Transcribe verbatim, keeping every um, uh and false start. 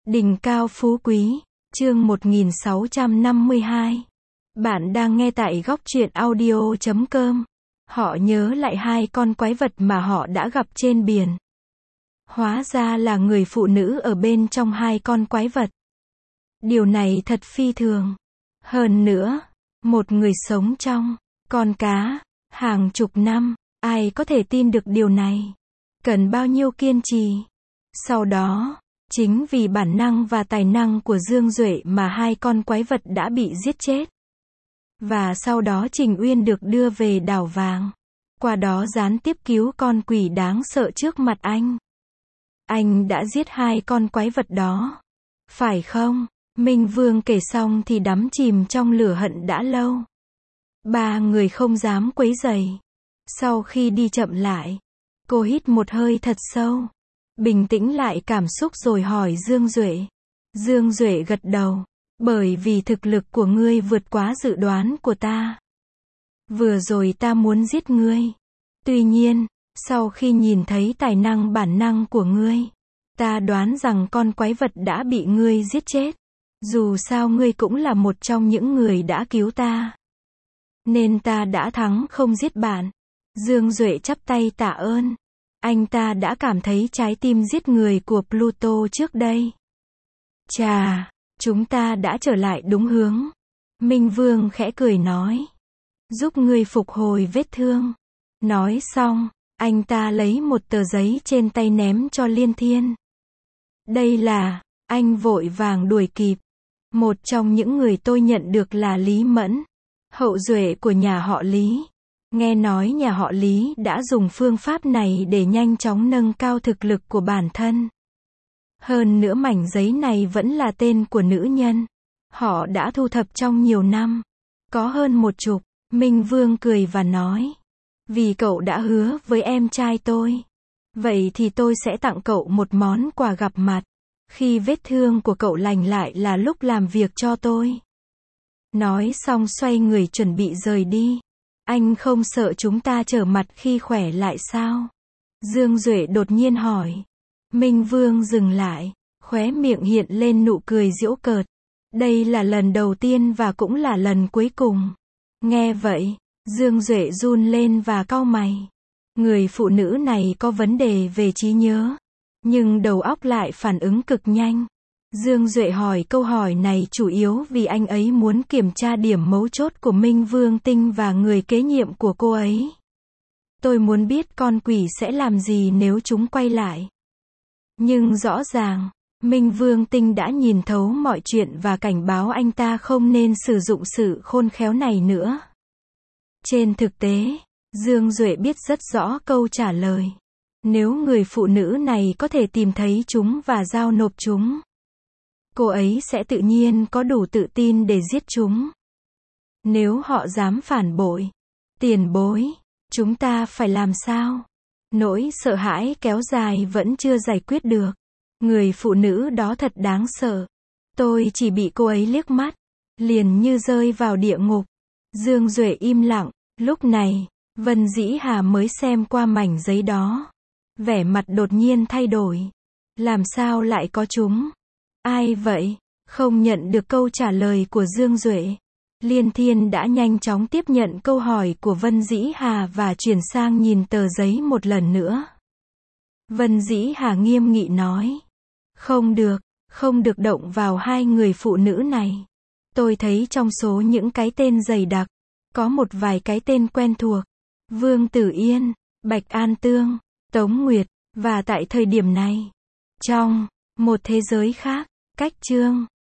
Đỉnh cao phú quý, chương một nghìn sáu trăm năm mươi hai. Bạn đang nghe tại góc truyện audio chấm com. Họ nhớ lại hai con quái vật mà họ đã gặp trên biển. Hóa ra là người phụ nữ ở bên trong hai con quái vật. Điều này thật phi thường. Hơn nữa, một người sống trong con cá hàng chục năm, ai có thể tin được điều này? Cần bao nhiêu kiên trì? Sau đó, chính vì bản năng và tài năng của Dương Duệ mà hai con quái vật đã bị giết chết. Và sau đó Trình Uyên được đưa về đảo vàng. Qua đó gián tiếp cứu con quỷ đáng sợ trước mặt anh. Anh đã giết hai con quái vật đó. Phải không? Minh Vương kể xong thì đắm chìm trong lửa hận đã lâu. Ba người không dám quấy rầy. Sau khi đi chậm lại, cô hít một hơi thật sâu. Bình tĩnh lại cảm xúc rồi hỏi Dương Duệ. Dương Duệ gật đầu. Bởi vì thực lực của ngươi vượt quá dự đoán của ta. Vừa rồi ta muốn giết ngươi. Tuy nhiên, sau khi nhìn thấy tài năng bản năng của ngươi, ta đoán rằng con quái vật đã bị ngươi giết chết. Dù sao ngươi cũng là một trong những người đã cứu ta. Nên ta đã thắng không giết bạn. Dương Duệ chắp tay tạ ơn. Anh ta đã cảm thấy trái tim giết người của Pluto trước đây. Chà, chúng ta đã trở lại đúng hướng. Minh Vương khẽ cười nói. Giúp ngươi phục hồi vết thương. Nói xong, anh ta lấy một tờ giấy trên tay ném cho Liên Thiên. Đây là, anh vội vàng đuổi kịp. Một trong những người tôi nhận được là Lý Mẫn, hậu duệ của nhà họ Lý. Nghe nói nhà họ Lý đã dùng phương pháp này để nhanh chóng nâng cao thực lực của bản thân. Hơn nữa mảnh giấy này vẫn là tên của nữ nhân. Họ đã thu thập trong nhiều năm. Có hơn một chục. Minh Vương cười và nói. Vì cậu đã hứa với em trai tôi. Vậy thì tôi sẽ tặng cậu một món quà gặp mặt. Khi vết thương của cậu lành lại là lúc làm việc cho tôi. Nói xong xoay người chuẩn bị rời đi. Anh không sợ chúng ta trở mặt khi khỏe lại sao? Dương Duệ đột nhiên hỏi. Minh Vương dừng lại, khóe miệng hiện lên nụ cười giễu cợt. Đây là lần đầu tiên và cũng là lần cuối cùng. Nghe vậy, Dương Duệ run lên và cau mày. Người phụ nữ này có vấn đề về trí nhớ, nhưng đầu óc lại phản ứng cực nhanh. Dương Duệ hỏi câu hỏi này chủ yếu vì anh ấy muốn kiểm tra điểm mấu chốt của Minh Vương Tinh và người kế nhiệm của cô ấy. Tôi muốn biết con quỷ sẽ làm gì nếu chúng quay lại. Nhưng rõ ràng, Minh Vương Tinh đã nhìn thấu mọi chuyện và cảnh báo anh ta không nên sử dụng sự khôn khéo này nữa. Trên thực tế, Dương Duệ biết rất rõ câu trả lời. Nếu người phụ nữ này có thể tìm thấy chúng và giao nộp chúng, cô ấy sẽ tự nhiên có đủ tự tin để giết chúng. Nếu họ dám phản bội, tiền bối, chúng ta phải làm sao? Nỗi sợ hãi kéo dài vẫn chưa giải quyết được. Người phụ nữ đó thật đáng sợ. Tôi chỉ bị cô ấy liếc mắt, liền như rơi vào địa ngục. Dương Duệ im lặng. Lúc này, Vân Dĩ Hà mới xem qua mảnh giấy đó. Vẻ mặt đột nhiên thay đổi. Làm sao lại có chúng? Ai vậy? Không nhận được câu trả lời của Dương Duệ. Liên Thiên đã nhanh chóng tiếp nhận câu hỏi của Vân Dĩ Hà và chuyển sang nhìn tờ giấy một lần nữa. Vân Dĩ Hà nghiêm nghị nói. Không được, không được động vào hai người phụ nữ này. Tôi thấy trong số những cái tên dày đặc, có một vài cái tên quen thuộc. Vương Tử Yên, Bạch An Tương, Tống Nguyệt, và tại thời điểm này, trong một thế giới khác, cách chương